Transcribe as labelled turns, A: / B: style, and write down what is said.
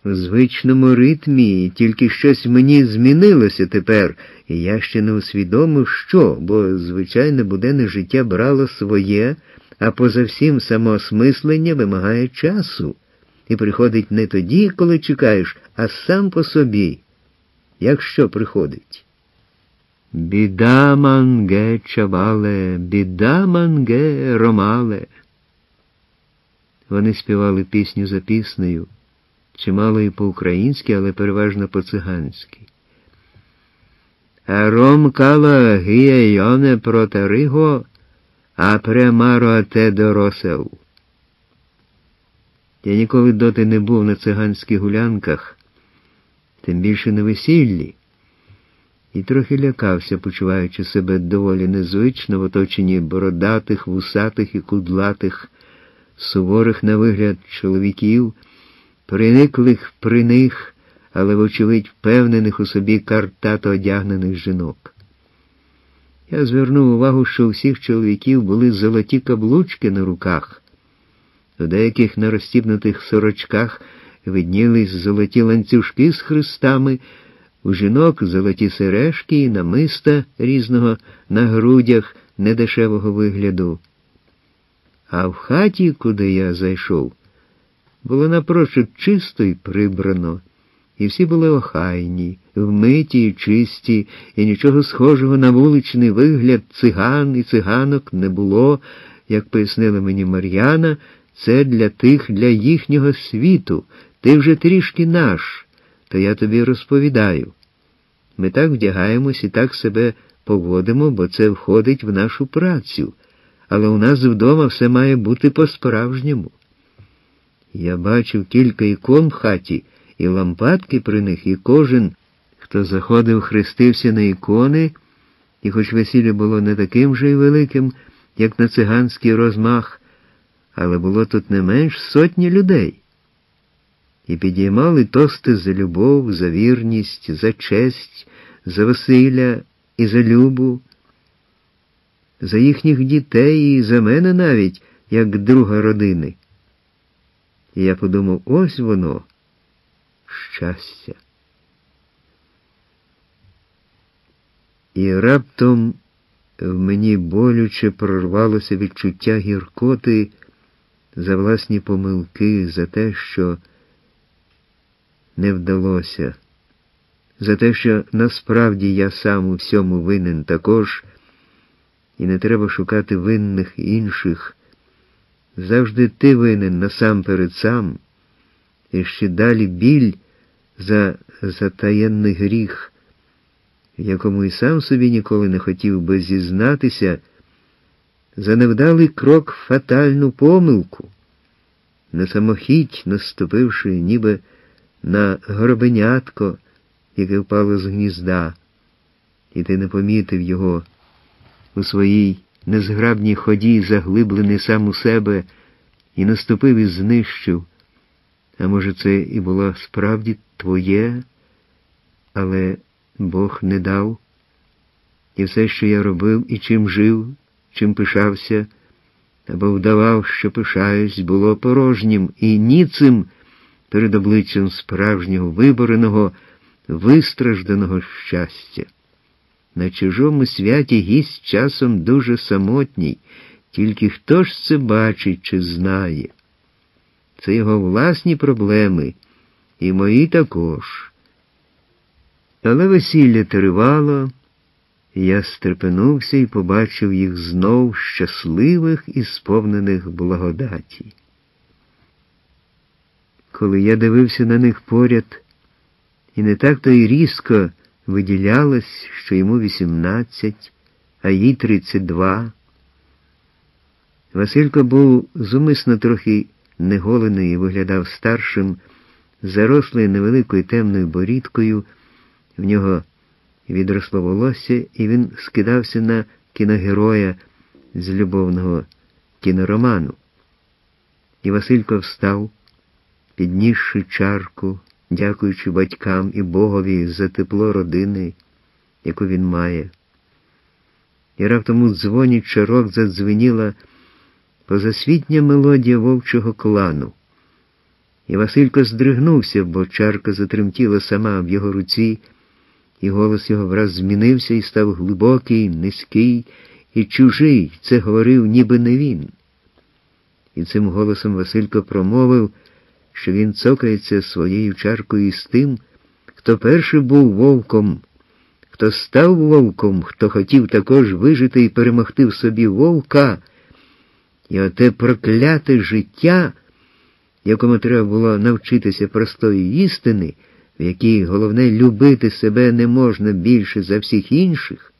A: у звичному ритмі, тільки щось мені змінилося тепер, і я ще не усвідомив, що, бо звичайне буденне життя брало своє, а поза всім самоосмислення вимагає часу. І приходить не тоді, коли чекаєш, а сам по собі. Як що приходить? «Біда манге чавале, біда манге ромале». Вони співали пісню за піснею, чимало і по-українськи, але переважно по-циганськи. «А ром кала гіє йоне протариго, а премаро те доросел». Я ніколи доти не був на циганських гулянках, тим більше на весіллі, і трохи лякався, почуваючи себе доволі незвично в оточенні бородатих, вусатих і кудлатих, суворих на вигляд чоловіків, приниклих при них, але, вочевидь, впевнених у собі картато одягнених жінок. Я звернув увагу, що у всіх чоловіків були золоті каблучки на руках, у деяких на розстібнутих сорочках виднілись золоті ланцюжки з хрестами, у жінок золоті сережки і намиста різного на грудях недешевого вигляду. А в хаті, куди я зайшов, було напрочуд чисто й прибрано, і всі були охайні, вмиті й чисті, і нічого схожого на вуличний вигляд циган і циганок не було, як пояснила мені Мар'яна. Це для їхнього світу. Ти вже трішки наш, то я тобі розповідаю. Ми так вдягаємось і так себе поводимо, бо це входить в нашу працю. Але у нас вдома все має бути по-справжньому. Я бачив кілька ікон в хаті, і лампадки при них, і кожен, хто заходив, хрестився на ікони, і хоч весілля було не таким же й великим, як на циганський розмах, але було тут не менш сотні людей. І підіймали тости за любов, за вірність, за честь, за весілля і за любу, за їхніх дітей і за мене навіть, як друга родини. І я подумав, ось воно, щастя. І раптом в мені болюче прорвалося відчуття гіркоти за власні помилки, за те, що не вдалося, за те, що насправді я сам у всьому винен також, і не треба шукати винних інших. Завжди ти винен насамперед сам, і ще далі біль за затаєнний гріх, в якому і сам собі ніколи не хотів би зізнатися, за невдалий крок фатальну помилку, на самохідь наступивши ніби на горобенятко, яке впало з гнізда, і ти не помітив його у своїй незграбній ході, заглиблений сам у себе, і наступив і знищив. А може, це і було справді твоє, але Бог не дав. І все, що я робив і чим жив, чим пишався, або вдавав, що пишаюсь, було порожнім і ніцим перед обличчям справжнього вибореного, вистражданого щастя. На чужому святі гість часом дуже самотній, тільки хто ж це бачить чи знає? Це його власні проблеми, і мої також. Але весілля тривало, я стрепенувся і побачив їх знов щасливих і сповнених благодаті. Коли я дивився на них поряд, і не так-то й різко виділялось, що йому 18, а їй 32. Василько був зумисно трохи неголений і виглядав старшим, зарослий невеликою темною борідкою, в нього відросло волосся, і він скидався на кіногероя з любовного кінороману. І Василько встав, піднісши чарку, дякуючи батькам і Богові за тепло родини, яку він має. І раптом у дзвоні чарок задзвеніла позасвітня мелодія вовчого клану. І Василько здригнувся, бо чарка затремтіла сама в його руці, і голос його враз змінився і став глибокий, низький і чужий. Це говорив ніби не він. І цим голосом Василько промовив, що він цокається своєю чаркою з тим, хто перший був вовком, хто став вовком, хто хотів також вижити і перемогти в собі вовка, і оте прокляте життя, якому треба було навчитися простої істини, в якій головне любити себе не можна більше за всіх інших,